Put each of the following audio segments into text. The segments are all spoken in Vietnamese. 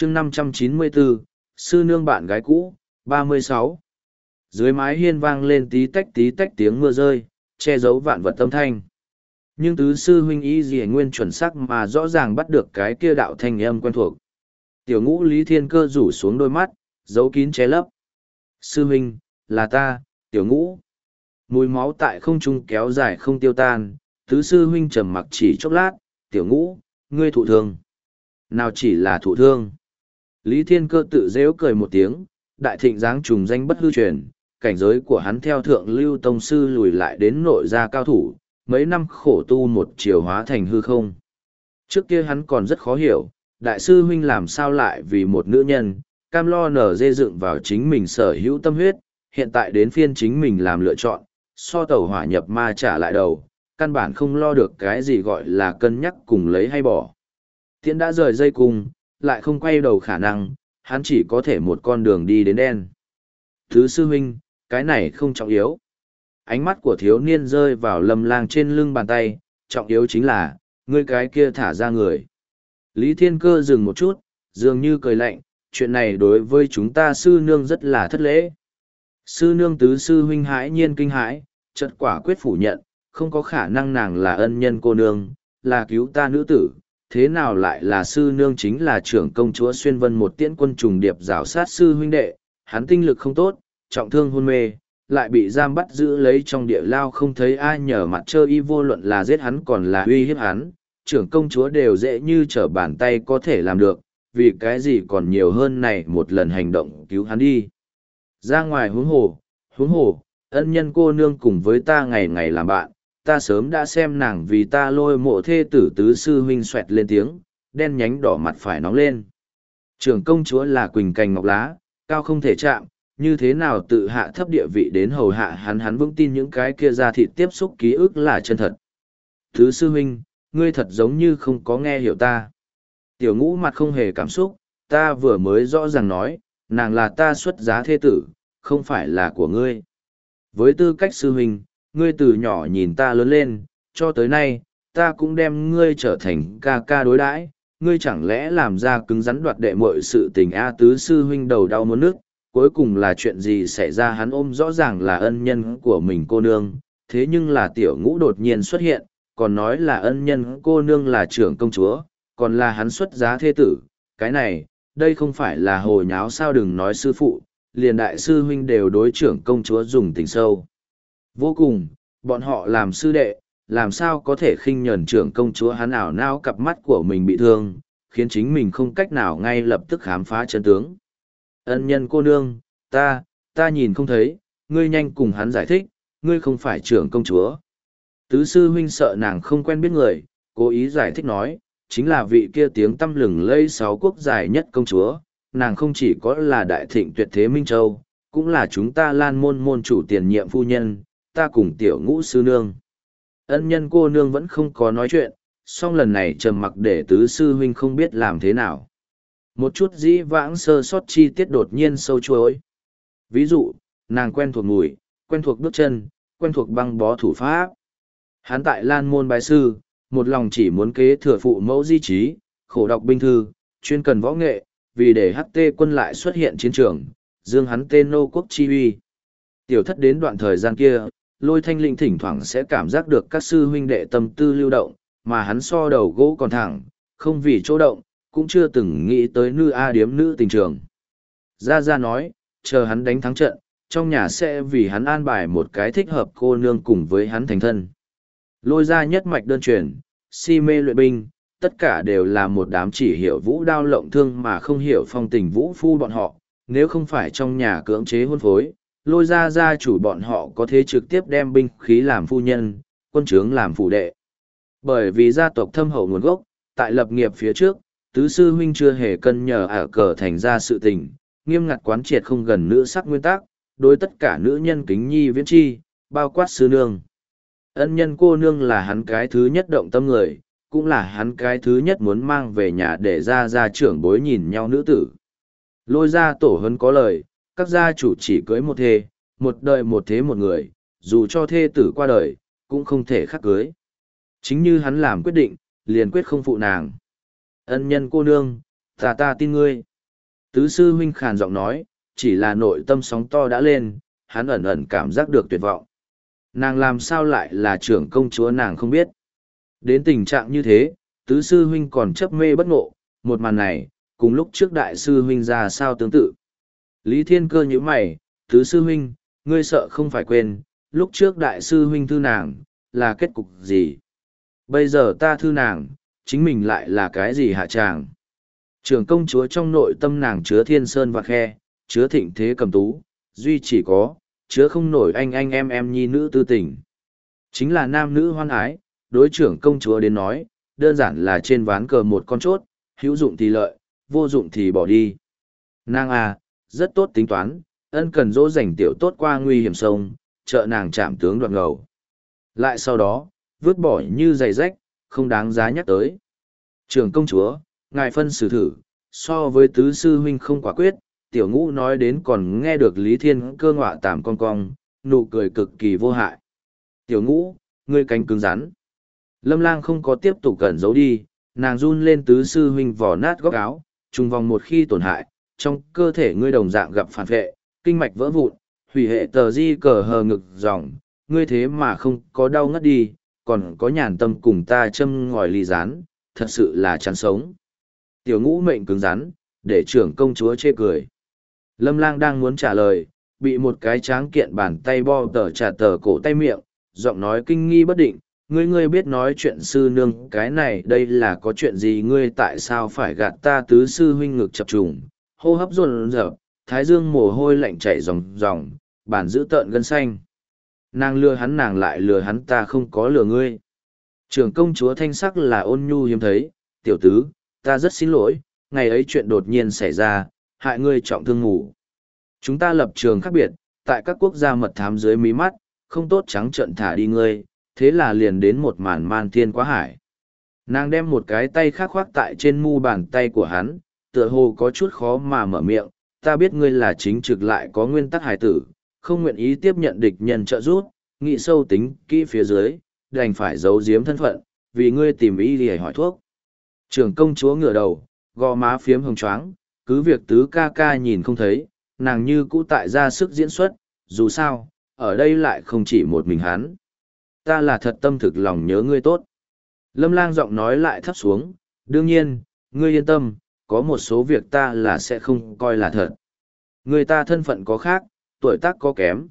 chương 594, sư nương bạn gái cũ, 36. Dưới mái hiên vang lên tí tách tiếng mưa rơi, che giấu vạn vật âm thanh. Nhưng tứ sư huynh y dì nguyên chuẩn xác mà rõ ràng bắt được cái kia đạo thanh âm quen thuộc. Tiểu ngũ Lý Thiên Cơ rủ xuống đôi mắt, giấu kín che lấp. Sư huynh, là ta, tiểu ngũ. Mùi máu tại không trung kéo dài không tiêu tan, tứ sư huynh trầm mặc chỉ chốc lát, tiểu ngũ, ngươi thụ thương. Nào chỉ là thụ thương. Lý Thiên Cơ tự dễu cười một tiếng, đại thịnh dáng trùng danh bất hư truyền, cảnh giới của hắn theo thượng lưu tông sư lùi lại đến nội gia cao thủ, mấy năm khổ tu một chiều hóa thành hư không. Trước kia hắn còn rất khó hiểu, đại sư huynh làm sao lại vì một nữ nhân, cam lo nở dê dựng vào chính mình sở hữu tâm huyết, hiện tại đến phiên chính mình làm lựa chọn, so tẩu hỏa nhập ma trả lại đầu, căn bản không lo được cái gì gọi là cân nhắc cùng lấy hay bỏ. Tiễn đã rời dây cung, lại không quay đầu khả năng, hắn chỉ có thể một con đường đi đến đen. Thứ sư huynh, cái này không trọng yếu. Ánh mắt của thiếu niên rơi vào Lâm Lang trên lưng bàn tay, trọng yếu chính là, ngươi cái kia thả ra người. Lý Thiên Cơ dừng một chút, dường như cười lạnh, chuyện này đối với chúng ta sư nương rất là thất lễ. Sư nương tứ sư huynh hãi nhiên kinh hãi, chợt quả quyết phủ nhận, không có khả năng nàng là ân nhân cô nương, là cứu ta nữ tử, thế nào lại là sư nương chính là trưởng công chúa xuyên vân một tiễn quân trùng điệp rào sát sư huynh đệ, hắn tinh lực không tốt, trọng thương hôn mê, lại bị giam bắt giữ lấy trong địa lao không thấy ai nhờ mặt trơ y vô luận là giết hắn còn là uy hiếp hắn, trưởng công chúa đều dễ như trở bàn tay có thể làm được, vì cái gì còn nhiều hơn này một lần hành động cứu hắn đi. Ra ngoài huống hồ, ân nhân cô nương cùng với ta ngày ngày làm bạn, ta sớm đã xem nàng vì ta lôi mộ thê tử tứ sư huynh xoẹt lên tiếng, đen nhánh đỏ mặt phải nóng lên. Trưởng công chúa là quỳnh cành ngọc lá, cao không thể chạm, như thế nào tự hạ thấp địa vị đến hầu hạ hắn vững tin những cái kia ra thịt tiếp xúc ký ức là chân thật. Tứ sư huynh, ngươi thật giống như không có nghe hiểu ta. Tiểu ngũ mặt không hề cảm xúc, ta vừa mới rõ ràng nói, nàng là ta xuất giá thê tử, không phải là của ngươi. Với tư cách sư huynh, ngươi từ nhỏ nhìn ta lớn lên, cho tới nay, ta cũng đem ngươi trở thành ca ca đối đãi, ngươi chẳng lẽ làm ra cứng rắn đoạt đệ muội sự tình a tứ sư huynh đầu đau muốn nước, cuối cùng là chuyện gì xảy ra hắn ôm rõ ràng là ân nhân của mình cô nương, thế nhưng là tiểu ngũ đột nhiên xuất hiện, còn nói là ân nhân cô nương là trưởng công chúa, còn là hắn xuất giá thê tử, cái này, đây không phải là hồ nháo sao đừng nói sư phụ, liền đại sư huynh đều đối trưởng công chúa dùng tình sâu. Vô cùng, bọn họ làm sư đệ, làm sao có thể khinh nhẫn trưởng công chúa hắn ảo não cặp mắt của mình bị thương, khiến chính mình không cách nào ngay lập tức khám phá chân tướng. Ân nhân cô nương, ta nhìn không thấy, ngươi nhanh cùng hắn giải thích, ngươi không phải trưởng công chúa. Tứ sư huynh sợ nàng không quen biết người, cố ý giải thích nói, chính là vị kia tiếng tăm lừng lây 6 quốc dài nhất công chúa, nàng không chỉ có là đại thịnh tuyệt thế Minh Châu, cũng là chúng ta Lan môn môn chủ tiền nhiệm phu nhân, ta cùng tiểu ngũ sư nương. Ân nhân cô nương vẫn không có nói chuyện, song lần này trầm mặc để tứ sư huynh không biết làm thế nào. Một chút dĩ vãng sơ sót chi tiết đột nhiên sâu chuối. Ví dụ, nàng quen thuộc mùi, quen thuộc bước chân, quen thuộc băng bó thủ pháp. Hắn tại Lan môn bái sư, một lòng chỉ muốn kế thừa phụ mẫu di trí, khổ đọc binh thư, chuyên cần võ nghệ, vì để HT quân lại xuất hiện chiến trường, dương hắn tên nô quốc chi uy. Tiểu thất đến đoạn thời gian kia, Lôi Thanh Linh thỉnh thoảng sẽ cảm giác được các sư huynh đệ tâm tư lưu động, mà hắn so đầu gỗ còn thẳng, không vì chỗ động, cũng chưa từng nghĩ tới nữ a điếm nữ tình trường. Gia nói, chờ hắn đánh thắng trận, trong nhà sẽ vì hắn an bài một cái thích hợp cô nương cùng với hắn thành thân. Lôi ra nhất mạch đơn truyền, si mê luyện binh, tất cả đều là một đám chỉ hiểu vũ đao lộng thương mà không hiểu phong tình vũ phu bọn họ, nếu không phải trong nhà cưỡng chế hôn phối, lôi ra gia chủ bọn họ có thể trực tiếp đem binh khí làm phu nhân, quân trướng làm phụ đệ. Bởi vì gia tộc thâm hậu nguồn gốc, tại lập nghiệp phía trước, tứ sư huynh chưa hề cân nhờ ở cờ thành ra sự tình, nghiêm ngặt quán triệt không gần nữ sắc nguyên tắc, đối tất cả nữ nhân kính nhi viễn chi, bao quát sư nương. Ân nhân cô nương là hắn cái thứ nhất động tâm người, cũng là hắn cái thứ nhất muốn mang về nhà để ra trưởng bối nhìn nhau nữ tử. Lôi ra tổ hấn có lời, các gia chủ chỉ cưới một thê, một đời một thế một người, dù cho thê tử qua đời, cũng không thể khác cưới. Chính như hắn làm quyết định, liền quyết không phụ nàng. Ân nhân cô nương, ta tin ngươi. Tứ sư huynh khàn giọng nói, chỉ là nội tâm sóng to đã lên, hắn ẩn ẩn cảm giác được tuyệt vọng. Nàng làm sao lại là trưởng công chúa nàng không biết. Đến tình trạng như thế, tứ sư huynh còn chấp mê bất ngộ, một màn này, cùng lúc trước đại sư huynh ra sao tương tự. Lý Thiên Cơ nhíu mày, tứ sư huynh, ngươi sợ không phải quên, lúc trước đại sư huynh thư nàng, là kết cục gì? Bây giờ ta thư nàng, chính mình lại là cái gì hạ tràng? Trưởng công chúa trong nội tâm nàng chứa thiên sơn và khe, chứa thịnh thế cầm tú, duy chỉ có, chứa không nổi anh em nhi nữ tư tình. Chính là nam nữ hoan ái, đối trưởng công chúa đến nói, đơn giản là trên ván cờ một con chốt, hữu dụng thì lợi, vô dụng thì bỏ đi. Nàng à, rất tốt tính toán, ân cần dỗ dành tiểu tốt qua nguy hiểm sông, trợ nàng chạm tướng đoạn ngầu. Lại sau đó, vứt bỏ như giày rách, không đáng giá nhắc tới. Trưởng công chúa, ngài phân xử thử, so với tứ sư huynh không quả quyết, tiểu ngũ nói đến còn nghe được Lý Thiên Cơ ngọa tạm con cong, nụ cười cực kỳ vô hại. Tiểu ngũ, ngươi cánh cứng rắn. Lâm Lang không có tiếp tục gần giấu đi, nàng run lên tứ sư huynh vỏ nát góc áo, trùng vòng một khi tổn hại, trong cơ thể ngươi đồng dạng gặp phản vệ, kinh mạch vỡ vụn, hủy hệ tờ di cờ hờ ngực dòng, ngươi thế mà không có đau ngất đi, còn có nhàn tâm cùng ta châm ngòi ly rán, thật sự là chán sống. Tiểu ngũ mệnh cứng rắn, để trưởng công chúa chê cười. Lâm Lang đang muốn trả lời, bị một cái tráng kiện bàn tay bo tờ trả tờ cổ tay miệng, giọng nói kinh nghi bất định, ngươi biết nói chuyện sư nương cái này đây là có chuyện gì ngươi tại sao phải gạt ta tứ sư huynh ngực chập trùng, hô hấp run rợp, thái dương mồ hôi lạnh chảy ròng ròng, bản giữ tợn gân xanh. Nàng lừa hắn nàng lại lừa hắn ta không có lừa ngươi. Trưởng công chúa thanh sắc là ôn nhu hiếm thấy, tiểu tứ, ta rất xin lỗi, ngày ấy chuyện đột nhiên xảy ra, hại ngươi trọng thương ngủ. Chúng ta lập trường khác biệt, tại các quốc gia mật thám dưới mí mắt, không tốt trắng trợn thả đi ngươi, thế là liền đến một màn man thiên quá hải. Nàng đem một cái tay khác khoác tại trên mu bàn tay của hắn, tựa hồ có chút khó mà mở miệng, ta biết ngươi là chính trực lại có nguyên tắc hải tử, không nguyện ý tiếp nhận địch nhân trợ giúp, nghĩ sâu tính kỹ phía dưới, đành phải giấu giếm thân phận, vì ngươi tìm ý để hỏi thuốc. Trưởng công chúa ngửa đầu, gò má phiếm hồng choáng, cứ việc tứ ca ca nhìn không thấy, nàng như cũ tại ra sức diễn xuất, dù sao, ở đây lại không chỉ một mình hắn. Ta là thật tâm thực lòng nhớ ngươi tốt. Lâm Lang giọng nói lại thấp xuống, đương nhiên, ngươi yên tâm, có một số việc ta là sẽ không coi là thật. Người ta thân phận có khác, tuổi tác có kém,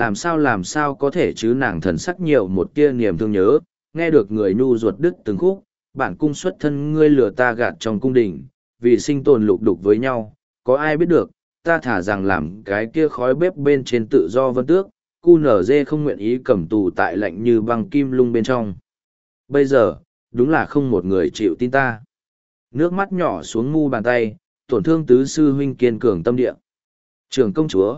làm sao có thể chứ nàng thần sắc nhiều một tia niềm thương nhớ, nghe được người nhu ruột đứt từng khúc, bản cung xuất thân ngươi lừa ta gạt trong cung đình, vì sinh tồn lục đục với nhau, có ai biết được, ta thả rằng làm cái kia khói bếp bên trên tự do vân tước, cu nở dê không nguyện ý cầm tù tại lạnh như băng kim lung bên trong. Bây giờ, đúng là không một người chịu tin ta. Nước mắt nhỏ xuống mu bàn tay, tổn thương tứ sư huynh kiên cường tâm địa. Trưởng công chúa,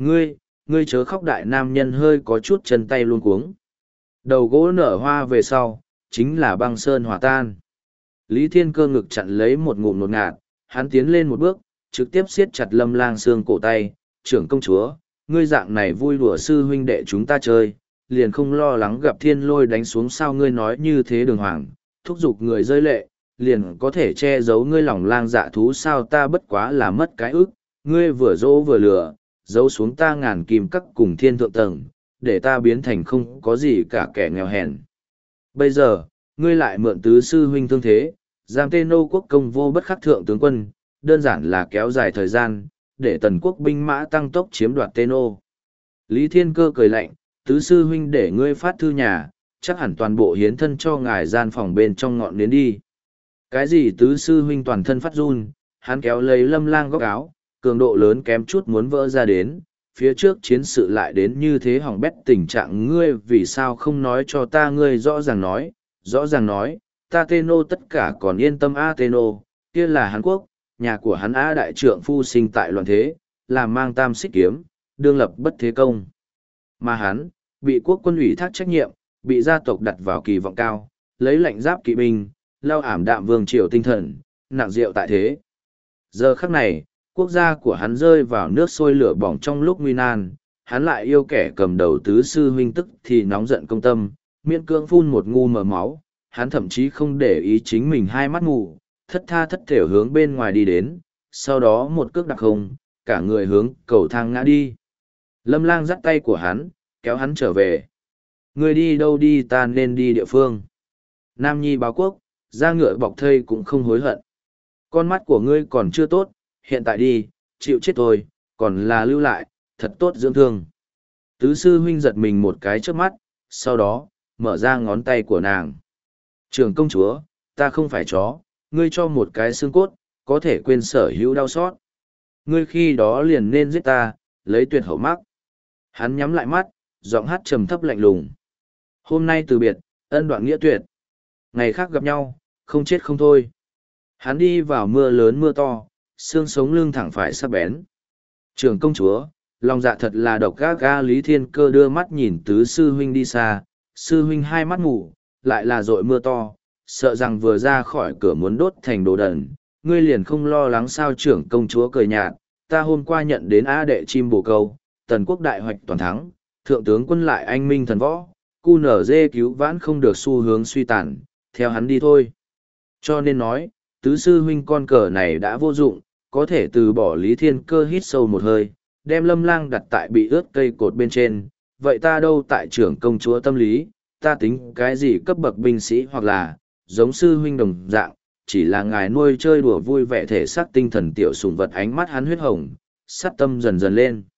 ngươi chớ khóc đại nam nhân hơi có chút chân tay luôn cuống. Đầu gỗ nở hoa về sau, chính là băng sơn hòa tan. Lý Thiên Cơ ngực chặn lấy một ngụm nột ngạt, hắn tiến lên một bước, trực tiếp siết chặt Lâm Lang xương cổ tay, trưởng công chúa, ngươi dạng này vui đùa sư huynh đệ chúng ta chơi, liền không lo lắng gặp thiên lôi đánh xuống sao ngươi nói như thế đường hoàng, thúc giục người rơi lệ, liền có thể che giấu ngươi lòng lang dạ thú sao ta bất quá là mất cái ức, ngươi vừa dỗ vừa lừa, giấu xuống ta ngàn kim cắt cùng thiên thượng tầng, để ta biến thành không có gì cả kẻ nghèo hèn. Bây giờ, ngươi lại mượn tứ sư huynh thương thế, giam tên nô quốc công vô bất khắc thượng tướng quân, đơn giản là kéo dài thời gian, để tần quốc binh mã tăng tốc chiếm đoạt tên nô. Lý Thiên Cơ cười lạnh, tứ sư huynh để ngươi phát thư nhà, chắc hẳn toàn bộ hiến thân cho ngài gian phòng bên trong ngọn nến đi. Cái gì tứ sư huynh toàn thân phát run, hắn kéo lấy Lâm Lang góc áo, cường độ lớn kém chút muốn vỡ ra đến, phía trước chiến sự lại đến như thế hỏng bét tình trạng ngươi vì sao không nói cho ta ngươi rõ ràng nói, ta Tê-nô tất cả còn yên tâm a Tê-nô, kia là Hàn Quốc, nhà của hắn a đại trượng phu sinh tại loạn thế, làm mang tam xích kiếm, đương lập bất thế công. Mà hắn, bị quốc quân ủy thác trách nhiệm, bị gia tộc đặt vào kỳ vọng cao, lấy lệnh giáp kỵ binh, lao ảm đạm vương triều tinh thần, nặng rượu tại thế. Giờ khắc này, quốc gia của hắn rơi vào nước sôi lửa bỏng trong lúc nguy nan, hắn lại yêu kẻ cầm đầu tứ sư huynh tức thì nóng giận công tâm, miễn cưỡng phun một ngu mờ máu, hắn thậm chí không để ý chính mình hai mắt mù, thất tha thất thểu hướng bên ngoài đi đến, sau đó một cước đạp không, cả người hướng cầu thang ngã đi. Lâm Lang dắt tay của hắn, kéo hắn trở về. Ngươi đi đâu đi, ta nên đi địa phương. Nam Nhi báo quốc, ra ngựa bọc thây cũng không hối hận. Con mắt của ngươi còn chưa tốt, hiện tại đi, chịu chết thôi, còn là lưu lại, thật tốt dưỡng thương. Tứ sư huynh giật mình một cái trước mắt, sau đó, mở ra ngón tay của nàng. Trưởng công chúa, ta không phải chó, ngươi cho một cái xương cốt, có thể quên sở hữu đau xót. Ngươi khi đó liền nên giết ta, lấy tuyệt hậu mắc. Hắn nhắm lại mắt, giọng hát trầm thấp lạnh lùng. Hôm nay từ biệt, ân đoạn nghĩa tuyệt. Ngày khác gặp nhau, không chết không thôi. Hắn đi vào mưa lớn mưa to, xương sống lưng thẳng phải sắc bén. Trưởng công chúa, lòng dạ thật là độc gác ga. Lý Thiên Cơ đưa mắt nhìn tứ sư huynh đi xa, sư huynh hai mắt ngủ, lại là dội mưa to, sợ rằng vừa ra khỏi cửa muốn đốt thành đồ đần. Ngươi liền không lo lắng sao? Trưởng công chúa cười nhạt, ta hôm qua nhận đến A đệ chim bồ câu, tần quốc đại hoạch toàn thắng, thượng tướng quân lại anh minh thần võ, cu nở dê cứu vãn không được xu hướng suy tàn, theo hắn đi thôi. Cho nên nói, tứ sư huynh con cờ này đã vô dụng, có thể từ bỏ. Lý Thiên Cơ hít sâu một hơi, đem Lâm Lang đặt tại bị ướt cây cột bên trên. Vậy ta đâu tại trưởng công chúa tâm lý, ta tính cái gì cấp bậc binh sĩ hoặc là, giống sư huynh đồng dạng, chỉ là ngài nuôi chơi đùa vui vẻ thể xác tinh thần tiểu sùng vật. Ánh mắt hắn huyết hồng, sát tâm dần dần lên.